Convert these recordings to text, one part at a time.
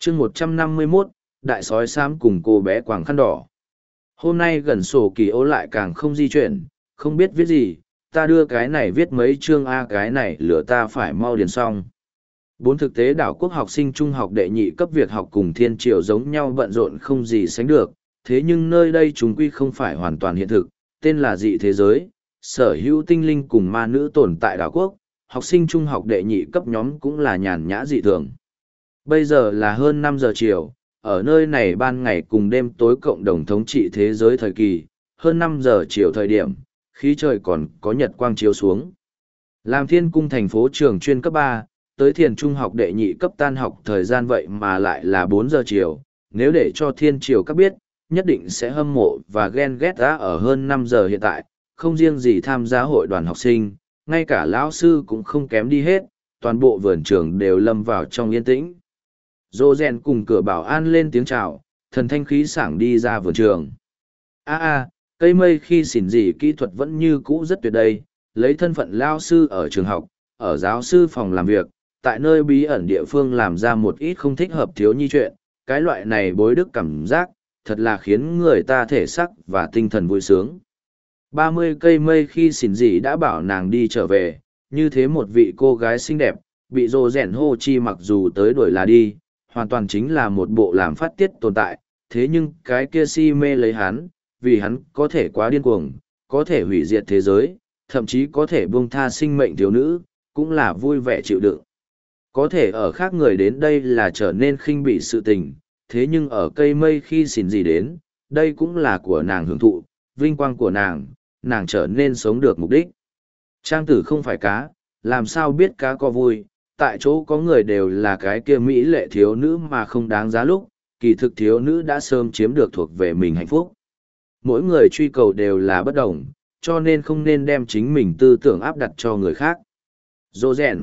chương 151, đại sói xám cùng cô bé quàng khăn đỏ. Hôm nay gần sổ kỳ ô lại càng không di chuyển, không biết viết gì, ta đưa cái này viết mấy chương A, cái này lửa ta phải mau điền xong. Bốn thực tế đảo quốc học sinh trung học đệ nhị cấp việc học cùng thiên triều giống nhau bận rộn không gì sánh được, thế nhưng nơi đây chúng quy không phải hoàn toàn hiện thực, tên là dị thế giới, sở hữu tinh linh cùng ma nữ tồn tại đảo quốc, học sinh trung học đệ nhị cấp nhóm cũng là nhàn nhã dị thường. Bây giờ là hơn 5 giờ chiều, ở nơi này ban ngày cùng đêm tối cộng đồng thống trị thế giới thời kỳ, hơn 5 giờ chiều thời điểm, khí trời còn có nhật quang chiếu xuống. Làm thiên cung thành phố trường chuyên cấp 3, tới thiền trung học đệ nhị cấp tan học thời gian vậy mà lại là 4 giờ chiều, nếu để cho thiên triều các biết, nhất định sẽ hâm mộ và ghen ghét đã ở hơn 5 giờ hiện tại, không riêng gì tham gia hội đoàn học sinh, ngay cả lão sư cũng không kém đi hết, toàn bộ vườn trường đều lâm vào trong yên tĩnh. Dô rèn cùng cửa bảo an lên tiếng chào, thần thanh khí sảng đi ra vườn trường. Cây mây khi xỉn gì kỹ thuật vẫn như cũ rất tuyệt đây, lấy thân phận lao sư ở trường học, ở giáo sư phòng làm việc, tại nơi bí ẩn địa phương làm ra một ít không thích hợp thiếu nhi chuyện, cái loại này bối đức cảm giác, thật là khiến người ta thể sắc và tinh thần vui sướng. 30 cây mây khi xỉn gì đã bảo nàng đi trở về, như thế một vị cô gái xinh đẹp, bị rồ rèn hô chi mặc dù tới đuổi là đi, hoàn toàn chính là một bộ làm phát tiết tồn tại, thế nhưng cái kia si mê lấy hắn, vì hắn có thể quá điên cuồng, có thể hủy diệt thế giới, thậm chí có thể buông tha sinh mệnh thiếu nữ, cũng là vui vẻ chịu đựng. Có thể ở khác người đến đây là trở nên khinh bỉ sự tình, thế nhưng ở cây mây khi xỉn gì đến, đây cũng là của nàng hưởng thụ, vinh quang của nàng trở nên sống được mục đích. Trang tử không phải cá, làm sao biết cá có vui, tại chỗ có người đều là cái kia mỹ lệ thiếu nữ mà không đáng giá lúc, kỳ thực thiếu nữ đã sớm chiếm được thuộc về mình hạnh phúc. Mỗi người truy cầu đều là bất đồng, cho nên không nên đem chính mình tư tưởng áp đặt cho người khác. Dô rèn,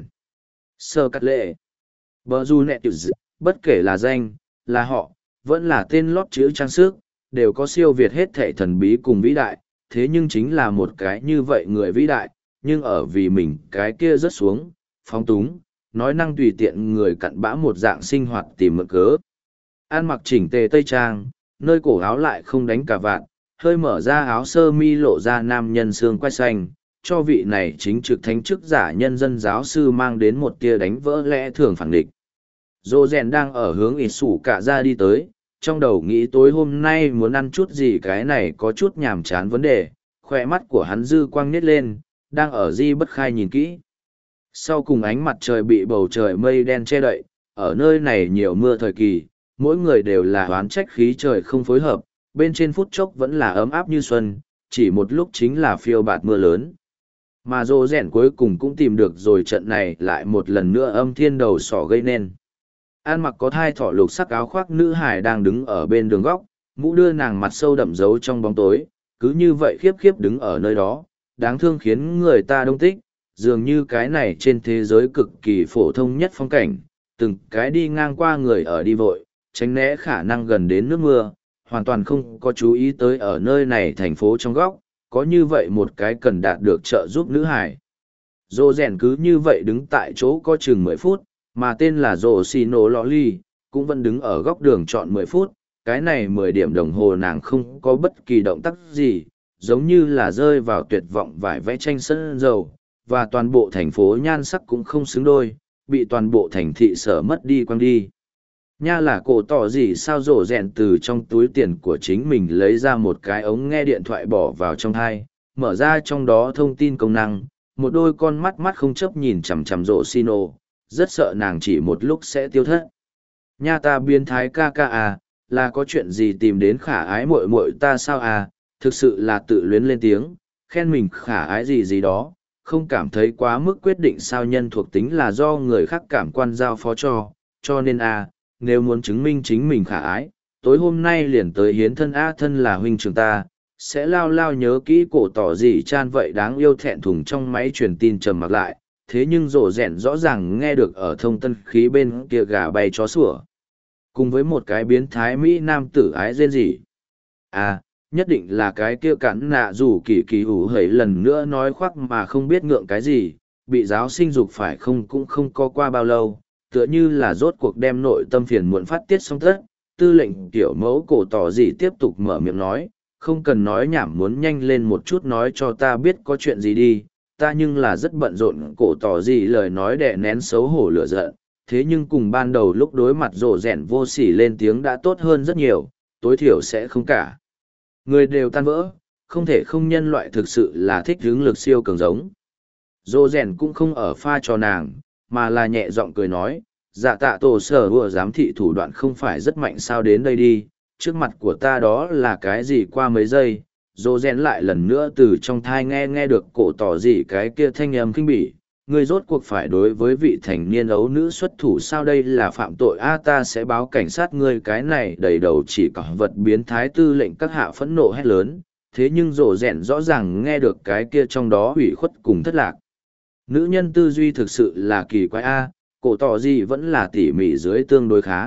sơ cắt lệ, bờ du nẹ tiểu dị, bất kể là danh, là họ, vẫn là tên lót chữ trang sức, đều có siêu việt hết thệ thần bí cùng vĩ đại, thế nhưng chính là một cái như vậy người vĩ đại, nhưng ở vì mình cái kia rớt xuống, phóng túng, nói năng tùy tiện người cặn bã một dạng sinh hoạt tìm mượn cớ. An mặc chỉnh tề tây trang, nơi cổ áo lại không đánh cà vạt, hơi mở ra áo sơ mi lộ ra nam nhân xương quai xanh, cho vị này chính trực thánh chức giả nhân dân giáo sư mang đến một tia đánh vỡ lẽ thường phản địch. Dô rèn đang ở hướng ít sủ cả ra đi tới, trong đầu nghĩ tối hôm nay muốn ăn chút gì, cái này có chút nhàm chán vấn đề, khoe mắt của hắn dư quang nít lên, đang ở di bất khai nhìn kỹ. Sau cùng ánh mặt trời bị bầu trời mây đen che đậy, ở nơi này nhiều mưa thời kỳ, mỗi người đều là oán trách khí trời không phối hợp, bên trên phút chốc vẫn là ấm áp như xuân, chỉ một lúc chính là phiêu bạt mưa lớn. Mà Dô rèn cuối cùng cũng tìm được rồi trận này lại một lần nữa âm thiên đầu sỏ gây nên. An mặc có thai thỏ lục sắc áo khoác nữ hải đang đứng ở bên đường góc, mũ đưa nàng mặt sâu đậm giấu trong bóng tối, cứ như vậy khiếp khiếp đứng ở nơi đó, đáng thương khiến người ta đông tích, dường như cái này trên thế giới cực kỳ phổ thông nhất phong cảnh, từng cái đi ngang qua người ở đi vội, tránh né khả năng gần đến nước mưa, hoàn toàn không có chú ý tới ở nơi này thành phố trong góc, có như vậy một cái cần đạt được trợ giúp nữ hải. Dô rèn cứ như vậy đứng tại chỗ có chừng 10 phút, mà tên là Dô Xì Nô Lọ Ly, cũng vẫn đứng ở góc đường chọn 10 phút, cái này 10 điểm đồng hồ nàng không có bất kỳ động tác gì, giống như là rơi vào tuyệt vọng vải vẽ tranh sân dầu, và toàn bộ thành phố nhan sắc cũng không xứng đôi, bị toàn bộ thành thị sở mất đi quăng đi. Nha là cổ tỏ gì sao rổ rèn từ trong túi tiền của chính mình lấy ra một cái ống nghe điện thoại bỏ vào trong thai, mở ra trong đó thông tin công năng, một đôi con mắt mắt không chấp nhìn chằm chằm rổ xì nổ, rất sợ nàng chỉ một lúc sẽ tiêu thất. Nha ta biến thái ca ca à, là có chuyện gì tìm đến khả ái muội muội ta sao à, thực sự là tự luyến lên tiếng, khen mình khả ái gì gì đó, không cảm thấy quá mức quyết định sao nhân thuộc tính là do người khác cảm quan giao phó cho nên à, nếu muốn chứng minh chính mình khả ái, tối hôm nay liền tới hiến thân a thân là huynh trưởng ta, sẽ lao lao nhớ kỹ cổ tỏ gì chan vậy đáng yêu thẹn thùng trong máy truyền tin trầm mặc lại, thế nhưng rổ rẹn rõ ràng nghe được ở thông tân khí bên kia gà bay chó sủa. Cùng với một cái biến thái Mỹ nam tử ái rên rỉ. À, nhất định là cái kia cắn nạ dù kỳ kỳ ủ hẩy lần nữa nói khoác mà không biết ngượng cái gì, bị giáo sinh dục phải không cũng không có qua bao lâu, tựa như là rốt cuộc đem nội tâm phiền muộn phát tiết xong tất, tư lệnh tiểu mẫu cổ tỏ gì tiếp tục mở miệng nói, không cần nói nhảm, muốn nhanh lên một chút nói cho ta biết có chuyện gì đi, ta nhưng là rất bận rộn. Cổ tỏ gì lời nói đè nén xấu hổ lửa giận, thế nhưng cùng ban đầu lúc đối mặt rộ rẻn vô sỉ lên tiếng đã tốt hơn rất nhiều, tối thiểu sẽ không cả người đều tan vỡ, không thể không nhân loại thực sự là thích hướng lực siêu cường giống. Rộ rẻn cũng không ở pha cho nàng, mà là nhẹ giọng cười nói, dạ tạ tổ sở vừa giám thị thủ đoạn không phải rất mạnh sao, đến đây đi, trước mặt của ta đó là cái gì. Qua mấy giây, dô rèn lại lần nữa từ trong thai nghe được cổ tỏ gì cái kia thanh âm kinh bỉ, ngươi rốt cuộc phải đối với vị thành niên ấu nữ xuất thủ sao, đây là phạm tội a, ta sẽ báo cảnh sát ngươi. Cái này đầy đầu chỉ cả vật biến thái tư lệnh các hạ phẫn nộ hét lớn, thế nhưng dô rèn rõ ràng nghe được cái kia trong đó hủy khuất cùng thất lạc. Nữ nhân tư duy thực sự là kỳ quái a, cổ tỏ gì vẫn là tỉ mỉ dưới tương đối khá.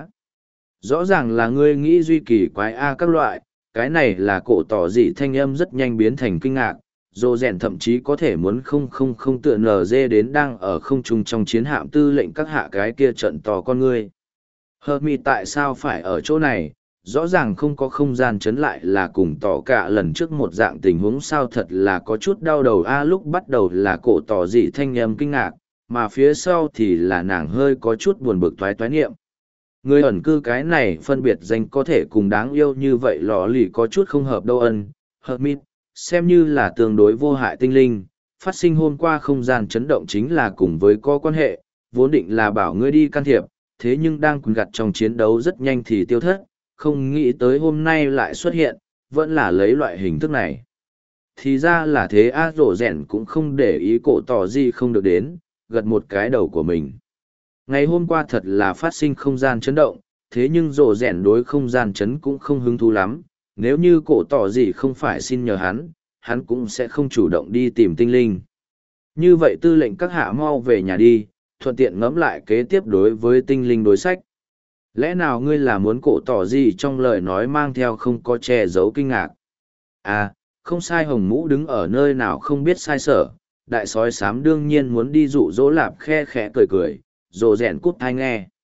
Rõ ràng là ngươi nghĩ duy kỳ quái a các loại, cái này là cổ tỏ gì thanh âm rất nhanh biến thành kinh ngạc, dô rèn thậm chí có thể muốn không tựa NG đến đang ở không trung trong chiến hạm tư lệnh các hạ cái kia trận tò con ngươi. Hermit tại sao phải ở chỗ này, rõ ràng không có không gian chấn lại là cùng tỏ cả lần trước một dạng tình huống sao, thật là có chút đau đầu a. Lúc bắt đầu là cổ tỏ gì thanh âm kinh ngạc, mà phía sau thì là nàng hơi có chút buồn bực toái niệm. Người ẩn cư cái này phân biệt danh có thể cùng đáng yêu như vậy lọ lì có chút không hợp đâu. Hermit, xem như là tương đối vô hại tinh linh, phát sinh hôm qua không gian chấn động chính là cùng với có quan hệ, vốn định là bảo ngươi đi can thiệp, thế nhưng đang quần gặt trong chiến đấu rất nhanh thì tiêu thất, không nghĩ tới hôm nay lại xuất hiện, vẫn là lấy loại hình thức này. Thì ra là thế a. Rổ rèn cũng không để ý cổ tỏ gì không được đến, gật một cái đầu của mình. Ngày hôm qua thật là phát sinh không gian chấn động, thế nhưng rổ rèn đối không gian chấn cũng không hứng thú lắm, nếu như cổ tỏ gì không phải xin nhờ hắn cũng sẽ không chủ động đi tìm tinh linh. Như vậy tư lệnh các hạ mau về nhà đi, thuận tiện ngẫm lại kế tiếp đối với tinh linh đối sách. Lẽ nào ngươi là muốn cổ tỏ gì trong lời nói mang theo không có che giấu kinh ngạc? À, không sai, hồng mũ đứng ở nơi nào không biết sai sở, đại sói xám đương nhiên muốn đi dụ dỗ lạp khe khẽ cười, rồ rèn cút thai nghe.